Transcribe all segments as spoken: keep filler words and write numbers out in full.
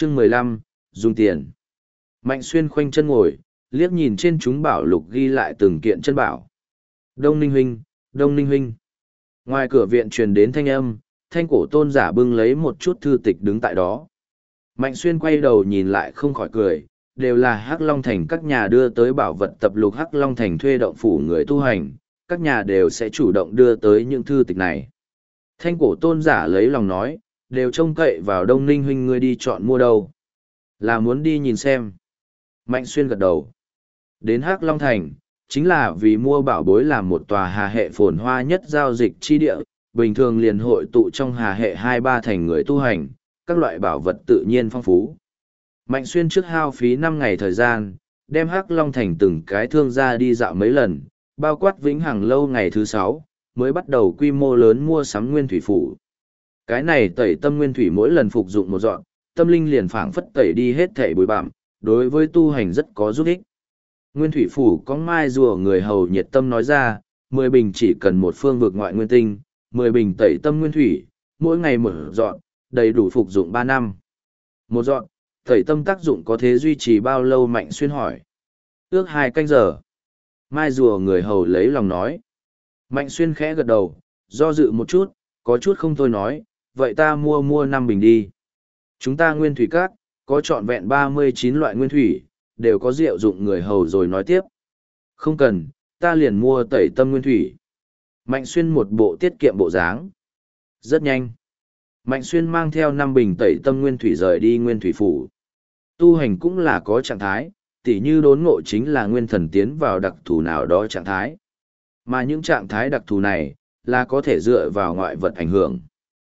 Chương mười lăm, dùng tiền. Mạnh Xuyên khoanh chân ngồi, liếc nhìn trên chúng bảo lục ghi lại từng kiện chân bảo. Đông Ninh huynh, Đông Ninh huynh. Ngoài cửa viện truyền đến thanh âm, thanh cổ tôn giả bưng lấy một chút thư tịch đứng tại đó. Mạnh Xuyên quay đầu nhìn lại không khỏi cười, đều là Hắc Long Thành các nhà đưa tới bảo vật tập lục Hắc Long Thành thuê động phủ người tu hành, các nhà đều sẽ chủ động đưa tới những thư tịch này. Thanh cổ tôn giả lấy lòng nói, đều trông cậy vào Đông Ninh huynh ngươi đi chọn mua đâu. Là muốn đi nhìn xem. Mạnh Xuyên gật đầu. Đến Hắc Long Thành, chính là vì mua bảo bối làm một tòa hà hệ phồn hoa nhất giao dịch chi địa, bình thường liền hội tụ trong hà hệ hai ba thành người tu hành, các loại bảo vật tự nhiên phong phú. Mạnh Xuyên trước hao phí năm ngày thời gian, đem Hắc Long Thành từng cái thương gia đi dạo mấy lần, bao quát Vĩnh Hằng lâu ngày thứ sáu, mới bắt đầu quy mô lớn mua sắm nguyên thủy phủ. Cái này tẩy tâm nguyên thủy mỗi lần phục dụng một dọn, tâm linh liền phảng phất tẩy đi hết thảy bụi bặm, đối với tu hành rất có giúp ích. Nguyên thủy phủ có mai rùa người hầu nhiệt tâm nói ra, mười bình chỉ cần một phương vực ngoại nguyên tinh, mười bình tẩy tâm nguyên thủy, mỗi ngày một dọn, đầy đủ phục dụng ba năm. Một dọn, tẩy tâm tác dụng có thể duy trì bao lâu? Mạnh Xuyên hỏi. Ước hai canh giờ. Mai rùa người hầu lấy lòng nói. Mạnh Xuyên khẽ gật đầu, do dự một chút, có chút không thôi nói, vậy ta mua mua năm bình đi. Chúng ta nguyên thủy các, có trọn vẹn ba mươi chín loại nguyên thủy, đều có rượu dụng người hầu rồi nói tiếp. Không cần, ta liền mua tẩy tâm nguyên thủy. Mạnh Xuyên một bộ tiết kiệm bộ dáng. Rất nhanh. Mạnh Xuyên mang theo năm bình tẩy tâm nguyên thủy rời đi nguyên thủy phủ. Tu hành cũng là có trạng thái, tỉ như đốn ngộ chính là nguyên thần tiến vào đặc thù nào đó trạng thái. Mà những trạng thái đặc thù này, là có thể dựa vào ngoại vật ảnh hưởng.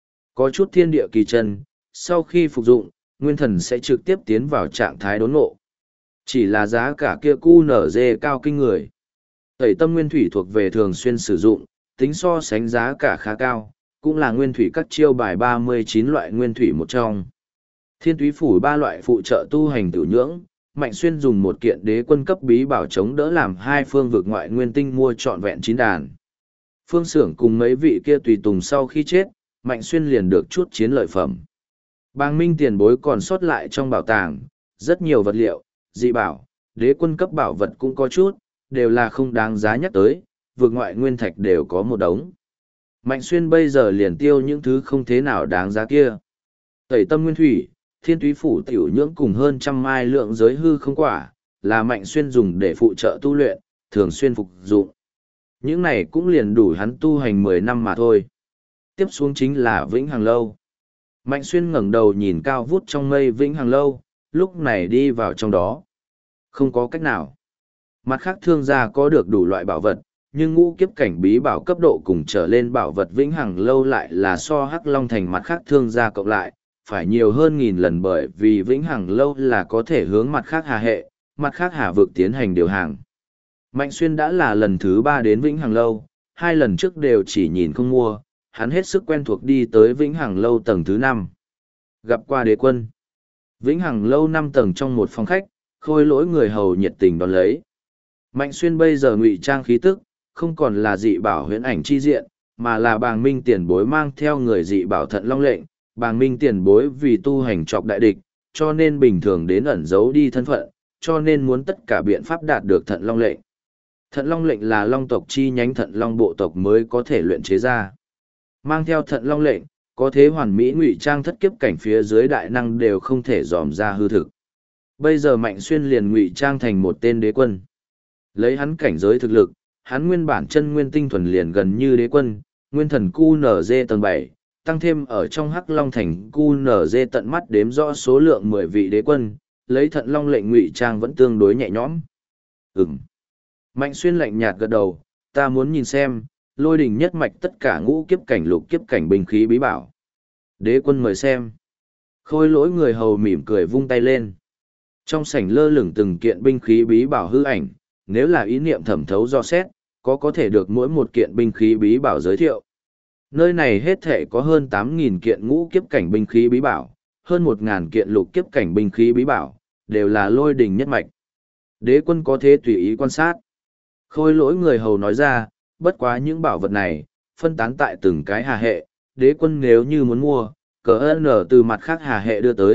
Có chút thiên địa kỳ chân, sau khi phục dụng, nguyên thần sẽ trực tiếp tiến vào trạng thái đốn ngộ. Chỉ là giá cả kia cu nở dê cao kinh người. Tẩy tâm nguyên thủy thuộc về thường xuyên sử dụng, tính so sánh giá cả khá cao, cũng là nguyên thủy các chiêu bài ba mươi chín loại nguyên thủy một trong. Thiên túy phủ ba loại phụ trợ tu hành tử nhưỡng, Mạnh Xuyên dùng một kiện đế quân cấp bí bảo chống đỡ làm hai phương vực ngoại nguyên tinh mua trọn vẹn chín đàn. Phương Xưởng cùng mấy vị kia tùy tùng sau khi chết, Mạnh Xuyên liền được chút chiến lợi phẩm. Bàng Minh tiền bối còn sót lại trong bảo tàng, rất nhiều vật liệu, dị bảo, đế quân cấp bảo vật cũng có chút, đều là không đáng giá nhắc tới, vực ngoại nguyên thạch đều có một đống. Mạnh Xuyên bây giờ liền tiêu những thứ không thế nào đáng giá kia. Tẩy tâm nguyên thủy, thiên túy phủ tiểu nhưỡng cùng hơn trăm mai lượng giới hư không quả, là Mạnh Xuyên dùng để phụ trợ tu luyện, thường xuyên phục dụng. Những này cũng liền đủ hắn tu hành mười năm mà thôi. Tiếp xuống chính là Vĩnh Hằng lâu. Mạnh Xuyên ngẩng đầu nhìn cao vút trong mây Vĩnh Hằng lâu, lúc này đi vào trong đó. Không có cách nào. Mặt khác thương gia có được đủ loại bảo vật, nhưng ngũ kiếp cảnh bí bảo cấp độ cùng trở lên bảo vật Vĩnh Hằng lâu lại là so Hắc Long Thành mặt khác thương gia cộng lại, phải nhiều hơn nghìn lần, bởi vì Vĩnh Hằng lâu là có thể hướng mặt khác hà hệ, mặt khác hà vực tiến hành điều hàng. Mạnh Xuyên đã là lần thứ ba đến Vĩnh Hằng lâu, hai lần trước đều chỉ nhìn không mua, hắn hết sức quen thuộc đi tới Vĩnh Hằng lâu tầng thứ năm. Gặp qua đế quân. Vĩnh Hằng lâu năm tầng trong một phòng khách, Khôi Lỗi người hầu nhiệt tình đón lấy. Mạnh Xuyên bây giờ ngụy trang khí tức, không còn là dị bảo huyễn ảnh chi diện, mà là Bàng Minh tiền bối mang theo người dị bảo Thận Long lệnh. Bàng Minh tiền bối vì tu hành trọc đại địch, cho nên bình thường đến ẩn giấu đi thân phận, cho nên muốn tất cả biện pháp đạt được Thận Long lệnh. Thận Long lệnh là Long tộc chi nhánh Thận Long bộ tộc mới có thể luyện chế ra. Mang theo Thận Long lệnh, có thế hoàn mỹ ngụy trang thất kiếp cảnh phía dưới đại năng đều không thể dòm ra hư thực. Bây giờ Mạnh Xuyên liền ngụy trang thành một tên đế quân. Lấy hắn cảnh giới thực lực, hắn nguyên bản chân nguyên tinh thuần liền gần như đế quân, nguyên thần cu nở dê tầng bảy, tăng thêm ở trong Hắc Long Thành cu nở dê tận mắt đếm rõ số lượng mười vị đế quân, lấy Thận Long lệnh ngụy trang vẫn tương đối nhẹ nhõm. Ừm. Mạnh Xuyên lạnh nhạt gật đầu, ta muốn nhìn xem, Lôi Đình nhất mạch tất cả ngũ kiếp cảnh lục kiếp cảnh binh khí bí bảo. Đế quân mời xem. Khôi Lỗi người hầu mỉm cười vung tay lên. Trong sảnh lơ lửng từng kiện binh khí bí bảo hư ảnh, nếu là ý niệm thẩm thấu do xét, có có thể được mỗi một kiện binh khí bí bảo giới thiệu. Nơi này hết thể có hơn tám nghìn kiện ngũ kiếp cảnh binh khí bí bảo, hơn một nghìn kiện lục kiếp cảnh binh khí bí bảo, đều là Lôi Đình nhất mạch. Đế quân có thể tùy ý quan sát. Khôi Lỗi người hầu nói ra, bất quá những bảo vật này, phân tán tại từng cái hà hệ, đế quân nếu như muốn mua, cỡ nở từ mặt khác hà hệ đưa tới,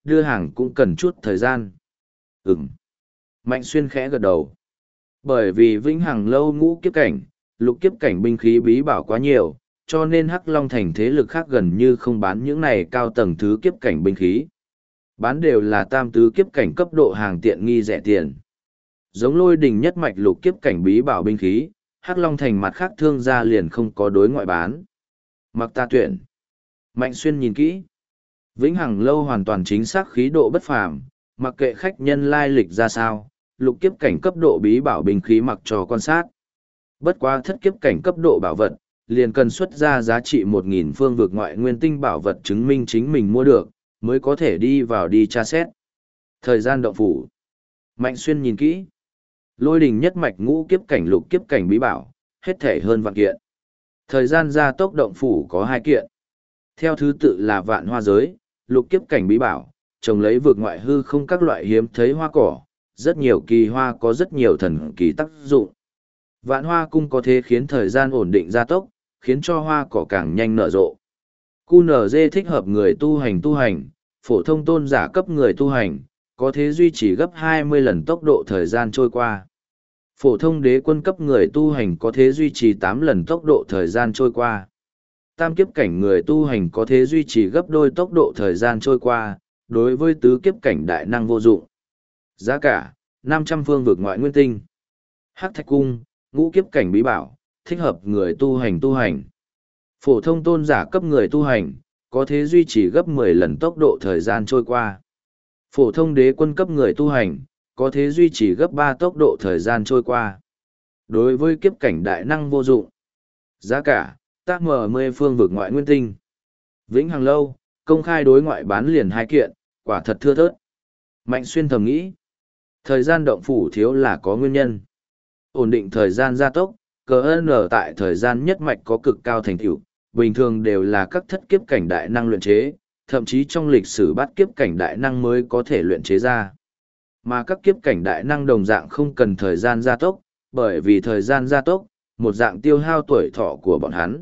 đưa hàng cũng cần chút thời gian. Ừm. Mạnh Xuyên khẽ gật đầu. Bởi vì vĩnh hằng lâu ngũ kiếp cảnh, lục kiếp cảnh binh khí bí bảo quá nhiều, cho nên Hắc Long Thành thế lực khác gần như không bán những này cao tầng thứ kiếp cảnh binh khí. Bán đều là tam tứ kiếp cảnh cấp độ hàng tiện nghi rẻ tiền. Giống Lôi Đình nhất mạch lục kiếp cảnh bí bảo binh khí, Hắc Long Thành mặt khác thương gia liền không có đối ngoại bán. Mặc ta tuyển. Mạnh Xuyên nhìn kỹ. Vĩnh hằng lâu hoàn toàn chính xác khí độ bất phàm, mặc kệ khách nhân lai lịch ra sao, lục kiếp cảnh cấp độ bí bảo binh khí mặc cho quan sát. Bất quá thất kiếp cảnh cấp độ bảo vật, liền cần xuất ra giá trị một nghìn phương vực ngoại nguyên tinh bảo vật chứng minh chính mình mua được, mới có thể đi vào đi tra xét. Thời gian động phủ. Mạnh Xuyên nhìn kỹ. Lôi Đình nhất mạch ngũ kiếp cảnh lục kiếp cảnh bí bảo, hết thể hơn vạn kiện. Thời gian gia tốc động phủ có hai kiện. Theo thứ tự là vạn hoa giới, lục kiếp cảnh bí bảo, trồng lấy vượt ngoại hư không các loại hiếm thấy hoa cỏ, rất nhiều kỳ hoa có rất nhiều thần kỳ tác dụng. Vạn hoa cung có thể khiến thời gian ổn định gia tốc, khiến cho hoa cỏ càng nhanh nở rộ. Cu nở dê thích hợp người tu hành tu hành, phổ thông tôn giả cấp người tu hành, có thể duy trì gấp hai mươi lần tốc độ thời gian trôi qua. Phổ thông đế quân cấp người tu hành có thể duy trì tám lần tốc độ thời gian trôi qua. Tam kiếp cảnh người tu hành có thể duy trì gấp đôi tốc độ thời gian trôi qua, đối với tứ kiếp cảnh đại năng vô dụng. Giá cả, năm trăm phương vực ngoại nguyên tinh. Hắc thạch cung, ngũ kiếp cảnh bí bảo, thích hợp người tu hành tu hành. Phổ thông tôn giả cấp người tu hành, có thể duy trì gấp mười lần tốc độ thời gian trôi qua. Phổ thông đế quân cấp người tu hành, có thể duy trì gấp ba tốc độ thời gian trôi qua. Đối với kiếp cảnh đại năng vô dụng. Giá cả, tác mở mười phương vực ngoại nguyên tinh. Vĩnh hằng lâu, công khai đối ngoại bán liền hai kiện, quả thật thưa thớt. Mạnh Xuyên thầm nghĩ. Thời gian động phủ thiếu là có nguyên nhân. Ổn định thời gian gia tốc, cờ ơn ở tại thời gian nhất mạch có cực cao thành tựu, bình thường đều là các thất kiếp cảnh đại năng luyện chế, thậm chí trong lịch sử bát kiếp cảnh đại năng mới có thể luyện chế ra. Mà các kiếp cảnh đại năng đồng dạng không cần thời gian gia tốc, bởi vì thời gian gia tốc, một dạng tiêu hao tuổi thọ của bọn hắn.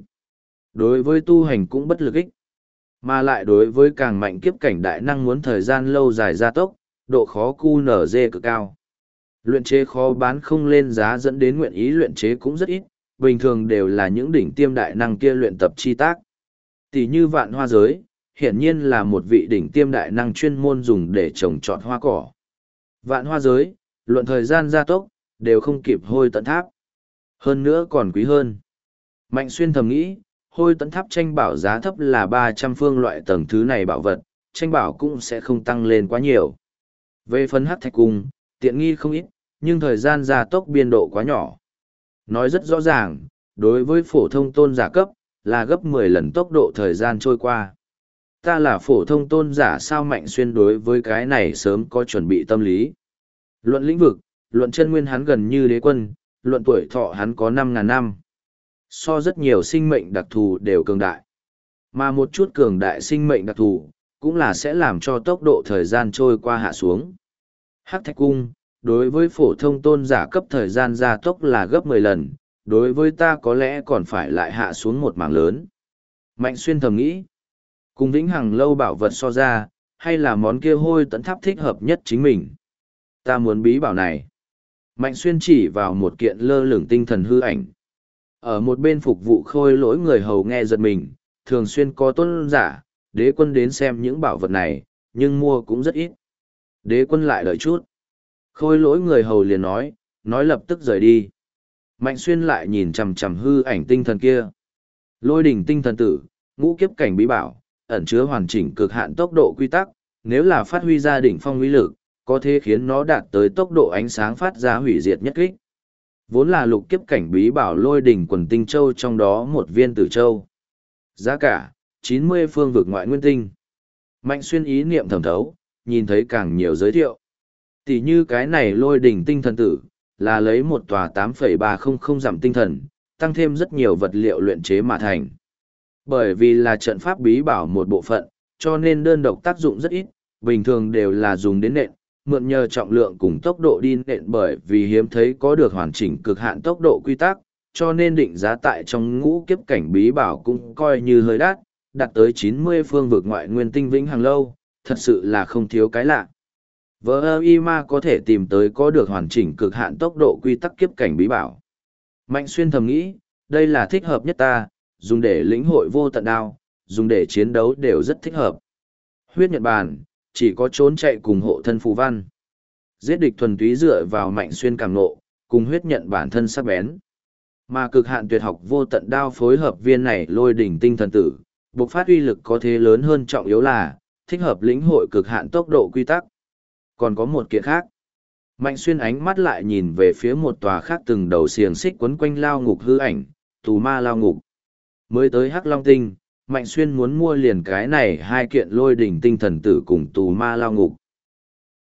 Đối với tu hành cũng bất lực ích, mà lại đối với càng mạnh kiếp cảnh đại năng muốn thời gian lâu dài gia tốc, độ khó cu nở dê cực cao. Luyện chế khó bán không lên giá dẫn đến nguyện ý luyện chế cũng rất ít, bình thường đều là những đỉnh tiêm đại năng kia luyện tập chi tác. Tỷ như vạn hoa giới, hiển nhiên là một vị đỉnh tiêm đại năng chuyên môn dùng để trồng trọt hoa cỏ. Vạn hoa giới, luận thời gian gia tốc, đều không kịp hôi tận tháp. Hơn nữa còn quý hơn. Mạnh Xuyên thầm nghĩ, hôi tận tháp tranh bảo giá thấp là ba trăm phương loại tầng thứ này bảo vật, tranh bảo cũng sẽ không tăng lên quá nhiều. Về phần hắc thạch cung, tiện nghi không ít, nhưng thời gian gia tốc biên độ quá nhỏ. Nói rất rõ ràng, đối với phổ thông tôn giả cấp, là gấp mười lần tốc độ thời gian trôi qua. Ta là phổ thông tôn giả sao? Mạnh Xuyên đối với cái này sớm có chuẩn bị tâm lý. Luận lĩnh vực, luận chân nguyên hắn gần như đế quân, luận tuổi thọ hắn có năm ngàn năm. So rất nhiều sinh mệnh đặc thù đều cường đại. Mà một chút cường đại sinh mệnh đặc thù, cũng là sẽ làm cho tốc độ thời gian trôi qua hạ xuống. Hắc thạch cung, đối với phổ thông tôn giả cấp thời gian gia tốc là gấp mười lần, đối với ta có lẽ còn phải lại hạ xuống một mảng lớn. Mạnh Xuyên thầm nghĩ, cùng vĩnh hằng lâu bảo vật so ra, hay là món kia hôi tận tháp thích hợp nhất chính mình. Ta muốn bí bảo này. Mạnh Xuyên chỉ vào một kiện lơ lửng tinh thần hư ảnh. Ở một bên phục vụ khôi lỗi người hầu nghe giật mình, thường xuyên có tôn giả, đế quân đến xem những bảo vật này, nhưng mua cũng rất ít. Đế quân lại đợi chút. Khôi lỗi người hầu liền nói, nói lập tức rời đi. Mạnh Xuyên lại nhìn chằm chằm hư ảnh tinh thần kia. Lôi đỉnh tinh thần tử, ngũ kiếp cảnh bí bảo, ẩn chứa hoàn chỉnh cực hạn tốc độ quy tắc, nếu là phát huy ra đỉnh phong uy lực, có thể khiến nó đạt tới tốc độ ánh sáng phát ra hủy diệt nhất kích. Vốn là lục kiếp cảnh bí bảo lôi đỉnh quần tinh châu trong đó một viên tử châu. Giá cả, chín mươi phương vực ngoại nguyên tinh. Mạnh Xuyên ý niệm thẩm thấu, nhìn thấy càng nhiều giới thiệu. Tỷ như cái này lôi đỉnh tinh thần tử, là lấy một tòa tám phẩy ba không không dặm tinh thần, tăng thêm rất nhiều vật liệu luyện chế mà thành. Bởi vì là trận pháp bí bảo một bộ phận, cho nên đơn độc tác dụng rất ít, bình thường đều là dùng đến nện, mượn nhờ trọng lượng cùng tốc độ đi nện, bởi vì hiếm thấy có được hoàn chỉnh cực hạn tốc độ quy tắc, cho nên định giá tại trong ngũ kiếp cảnh bí bảo cũng coi như hơi đắt, đạt tới chín mươi phương vực ngoại nguyên tinh vĩnh hằng lâu, thật sự là không thiếu cái lạ. Vỡ ơ y ma có thể tìm tới có được hoàn chỉnh cực hạn tốc độ quy tắc kiếp cảnh bí bảo. Mạnh xuyên thầm nghĩ, đây là thích hợp nhất ta, dùng để lĩnh hội vô tận đao, dùng để chiến đấu đều rất thích hợp. Huyết Nhật Bàn, chỉ có trốn chạy cùng hộ thân phù văn. Giết địch thuần túy dựa vào Mạnh xuyên càng nộ, cùng huyết nhận bản thân sắc bén. Mà cực hạn tuyệt học vô tận đao phối hợp viên này lôi đỉnh tinh thần tử, bộc phát uy lực có thế lớn hơn, trọng yếu là thích hợp lĩnh hội cực hạn tốc độ quy tắc. Còn có một kiện khác. Mạnh xuyên ánh mắt lại nhìn về phía một tòa khác từng đầu xiềng xích quấn quanh lao ngục hư ảnh, tù ma lao ngục. Mới tới Hắc Long Tinh, Mạnh xuyên muốn mua liền cái này hai kiện lôi đỉnh tinh thần tử cùng tù ma lao ngục.